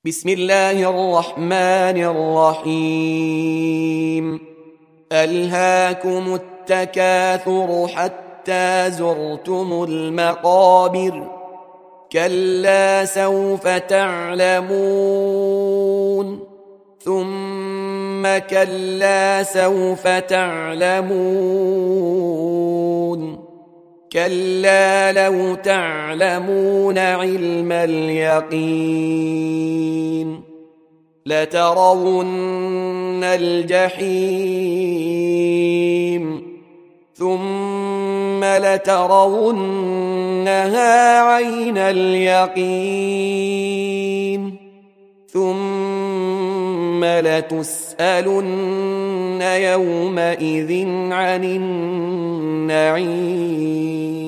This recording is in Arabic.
بسم الله الرحمن الرحيم. ألهاكم التكاثر حتى زرتم المقابر، كلا سوف تعلمون، ثم كلا سوف تعلمون، كلا لو تعلمون علم اليقين لترون الجحيم ثم لترونها عين اليقين ثم لتسألن يومئذ عن النعيم.